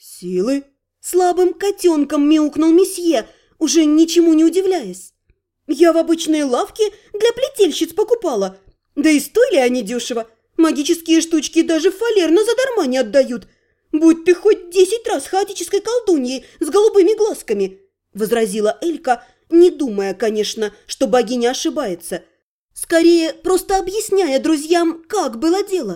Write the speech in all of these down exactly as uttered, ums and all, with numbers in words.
«Силы?» – слабым котенком мяукнул месье, уже ничему не удивляясь. «Я в обычной лавке для плетельщиц покупала. Да и стоили они дешево. Магические штучки даже фалерно задарма не отдают. Будь ты хоть десять раз хаотической колдуньей с голубыми глазками», – возразила Элька, не думая, конечно, что богиня ошибается. Скорее, просто объясняя друзьям, как было дело.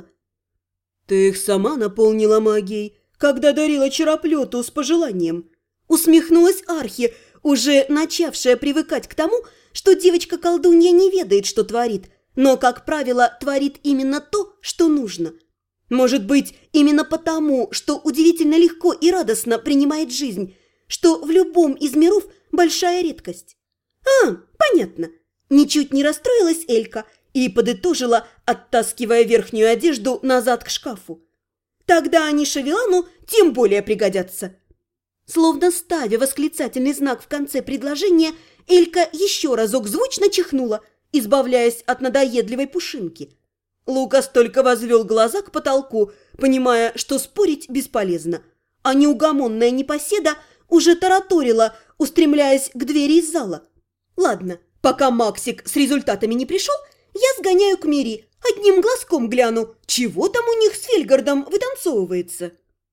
«Ты их сама наполнила магией, когда дарила чероплету с пожеланием», – усмехнулась Архи, уже начавшая привыкать к тому, что девочка-колдунья не ведает, что творит, но, как правило, творит именно то, что нужно. Может быть, именно потому, что удивительно легко и радостно принимает жизнь, что в любом из миров большая редкость. «А, понятно». Ничуть не расстроилась Элька и подытожила, оттаскивая верхнюю одежду назад к шкафу. «Тогда они Шавелану тем более пригодятся». Словно ставя восклицательный знак в конце предложения, Элька еще разок звучно чихнула, избавляясь от надоедливой пушинки. Лукас только возвел глаза к потолку, понимая, что спорить бесполезно, а неугомонная непоседа уже тараторила, устремляясь к двери из зала. «Ладно, пока Максик с результатами не пришел, я сгоняю к Мири, одним глазком гляну, чего там у них с Фельгардом вытанцовывается».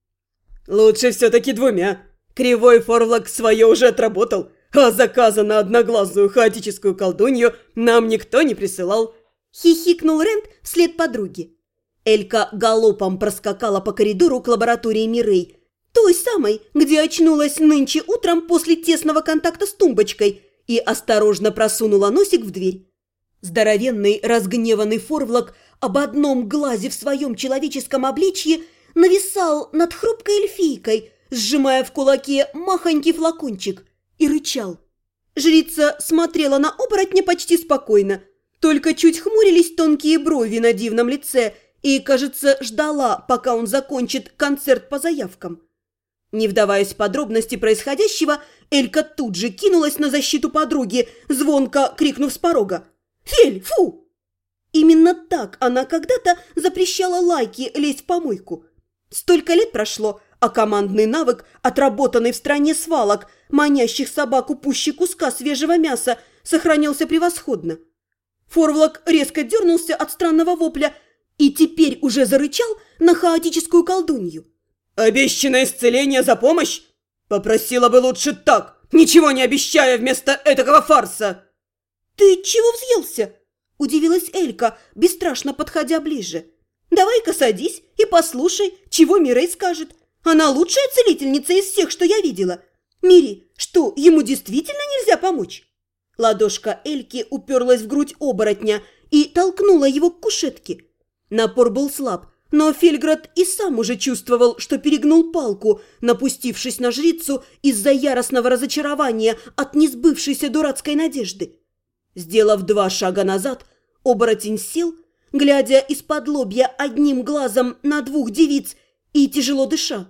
«Лучше все-таки двумя. Кривой Форвлок свое уже отработал, а заказа на одноглазую хаотическую колдунью нам никто не присылал». Хихикнул Рент вслед подруге. Элька галопом проскакала по коридору к лаборатории Мирей, той самой, где очнулась нынче утром после тесного контакта с тумбочкой, и осторожно просунула носик в дверь. Здоровенный разгневанный Форвлок об одном глазе в своем человеческом обличье нависал над хрупкой эльфийкой, сжимая в кулаке махонький флакончик, и рычал. Жрица смотрела на оборотня почти спокойно, только чуть хмурились тонкие брови на дивном лице и, кажется, ждала, пока он закончит концерт по заявкам. Не вдаваясь в подробности происходящего, Элька тут же кинулась на защиту подруги, звонко крикнув с порога: «Фель, фу!» Именно так она когда-то запрещала Лайке лезть в помойку. Столько лет прошло, а командный навык, отработанный в стране свалок, манящих собаку пуще куска свежего мяса, сохранился превосходно. Форвлок резко дернулся от странного вопля и теперь уже зарычал на хаотическую колдунью. «Обещанное исцеление за помощь? Попросила бы лучше так, ничего не обещая вместо этакого фарса!» «Ты чего взъелся?» – удивилась Элька, бесстрашно подходя ближе. «Давай-ка садись и послушай, чего Мирей скажет. Она лучшая целительница из всех, что я видела. Мири, что, ему действительно нельзя помочь?» Ладошка Эльки уперлась в грудь оборотня и толкнула его к кушетке. Напор был слаб, но Фельград и сам уже чувствовал, что перегнул палку, напустившись на жрицу из-за яростного разочарования от несбывшейся дурацкой надежды. Сделав два шага назад, оборотень сел, глядя из-под лобья одним глазом на двух девиц и тяжело дыша.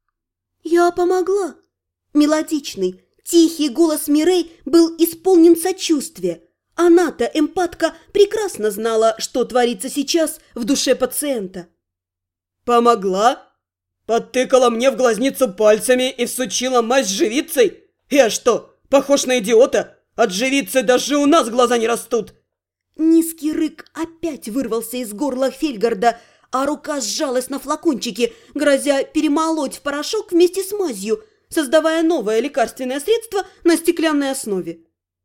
«Я помогла». Мелодичный, тихий голос Мирей был исполнен сочувствия. Она-то, эмпатка, прекрасно знала, что творится сейчас в душе пациента. «Помогла? Подтыкала мне в глазницу пальцами и всучила мазь с живицей? Я что, похож на идиота? От живицы даже у нас глаза не растут!» Низкий рык опять вырвался из горла Фельгарда, а рука сжалась на флакончике, грозя перемолоть в порошок вместе с мазью, создавая новое лекарственное средство на стеклянной основе.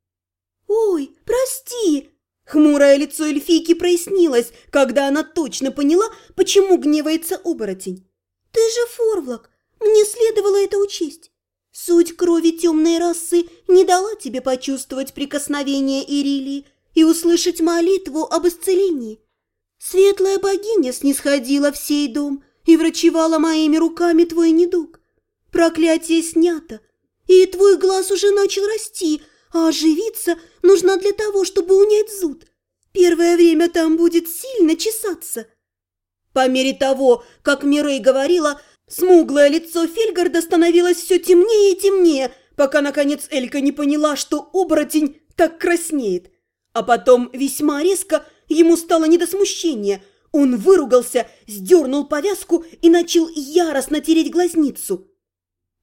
«Ой, прости!» Хмурое лицо эльфийки прояснилось, когда она точно поняла, почему гневается оборотень. «Ты же Форвлок, мне следовало это учесть. Суть крови темной расы не дала тебе почувствовать прикосновение Ирилии и услышать молитву об исцелении. Светлая богиня снисходила в сей дом и врачевала моими руками твой недуг. Проклятие снято, и твой глаз уже начал расти, а оживиться нужна для того, чтобы унять зуд. Первое время там будет сильно чесаться». По мере того, как Мирей говорила, смуглое лицо Фельгарда становилось все темнее и темнее, пока, наконец, Элька не поняла, что оборотень так краснеет. А потом весьма резко ему стало не до смущения. Он выругался, сдернул повязку и начал яростно тереть глазницу.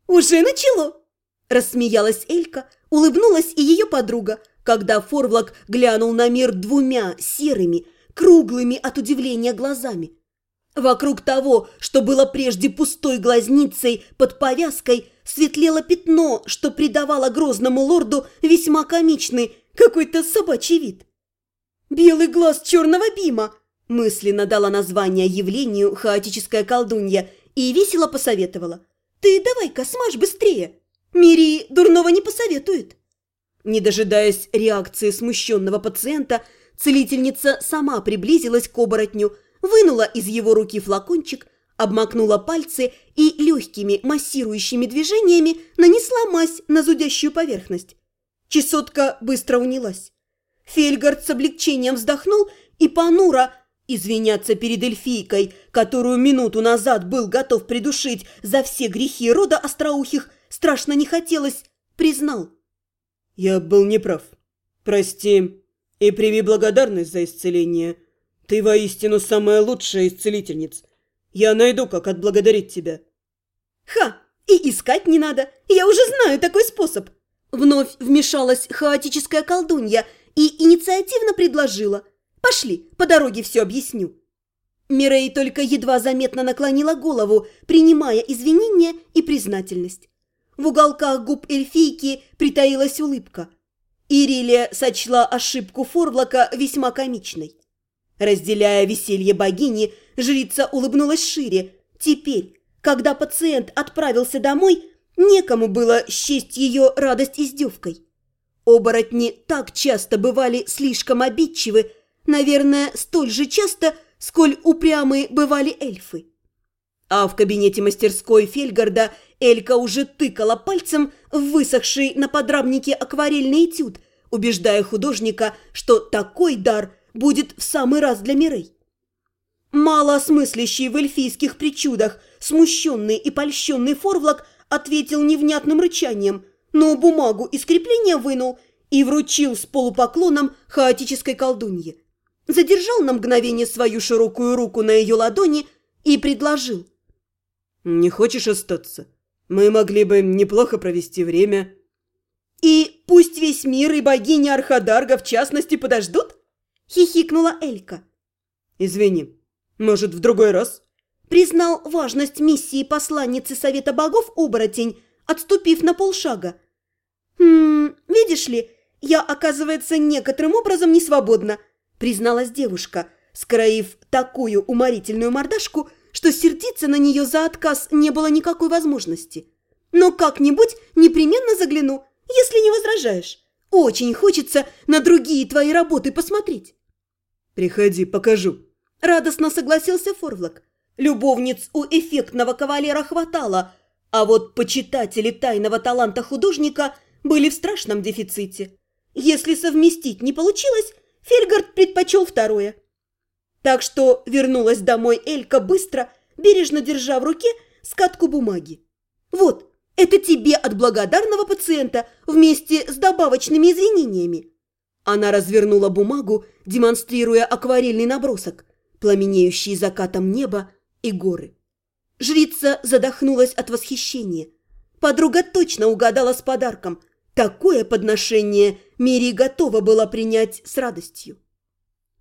«Уже начало!» – рассмеялась Элька, улыбнулась и ее подруга, когда Форвлак глянул на мир двумя серыми, круглыми от удивления глазами. Вокруг того, что было прежде пустой глазницей под повязкой, светлело пятно, что придавало грозному лорду весьма комичный какой-то собачий вид. «Белый глаз черного бима!» – мысленно дала название явлению хаотическая колдунья и весело посоветовала. «Ты давай-ка смажь быстрее! Мири дурного не посоветует!» Не дожидаясь реакции смущенного пациента, целительница сама приблизилась к оборотню, вынула из его руки флакончик, обмакнула пальцы и легкими массирующими движениями нанесла мазь на зудящую поверхность. Чесотка быстро унялась. Фельгард с облегчением вздохнул и понуро, извиняться перед эльфийкой, которую минуту назад был готов придушить за все грехи рода остроухих, страшно не хотелось, признал. «Я был неправ. Прости и прими благодарность за исцеление. Ты воистину самая лучшая из целительниц. Я найду, как отблагодарить тебя». «Ха! И искать не надо. Я уже знаю такой способ». Вновь вмешалась хаотическая колдунья и инициативно предложила. «Пошли, по дороге все объясню». Мирей только едва заметно наклонила голову, принимая извинения и признательность. В уголках губ эльфийки притаилась улыбка. Ирилия сочла ошибку Форвлака весьма комичной. Разделяя веселье богини, жрица улыбнулась шире. Теперь, когда пациент отправился домой, некому было счесть ее радость издевкой. Оборотни так часто бывали слишком обидчивы, наверное, столь же часто, сколь упрямы бывали эльфы. А в кабинете мастерской Фельгарда Элька уже тыкала пальцем в высохший на подрамнике акварельный этюд, убеждая художника, что такой дар будет в самый раз для Мирей. Мало смыслящий в эльфийских причудах, смущенный и польщенный Форвлак ответил невнятным рычанием, но бумагу из крепления вынул и вручил с полупоклоном хаотической колдунье. Задержал на мгновение свою широкую руку на ее ладони и предложил. «Не хочешь остаться? Мы могли бы неплохо провести время». «И пусть весь мир и богиня Архадарга в частности подождут?» – хихикнула Элька. «Извини, может, в другой раз?» – признал важность миссии посланницы Совета Богов оборотень, отступив на полшага. «Хм, видишь ли, я, оказывается, некоторым образом не свободна», – призналась девушка, скроив такую уморительную мордашку, что сердиться на нее за отказ не было никакой возможности. «Но как-нибудь непременно загляну, если не возражаешь. Очень хочется на другие твои работы посмотреть». «Приходи, покажу», – радостно согласился Форвлак. Любовниц у эффектного кавалера хватало, а вот почитатели тайного таланта художника были в страшном дефиците. Если совместить не получилось, Фельгард предпочел второе. Так что вернулась домой Элька быстро, бережно держа в руке скатку бумаги. «Вот, это тебе от благодарного пациента вместе с добавочными извинениями». Она развернула бумагу, демонстрируя акварельный набросок, пламенеющий закатом небо и горы. Жрица задохнулась от восхищения. Подруга точно угадала с подарком. Такое подношение Мири готова была принять с радостью.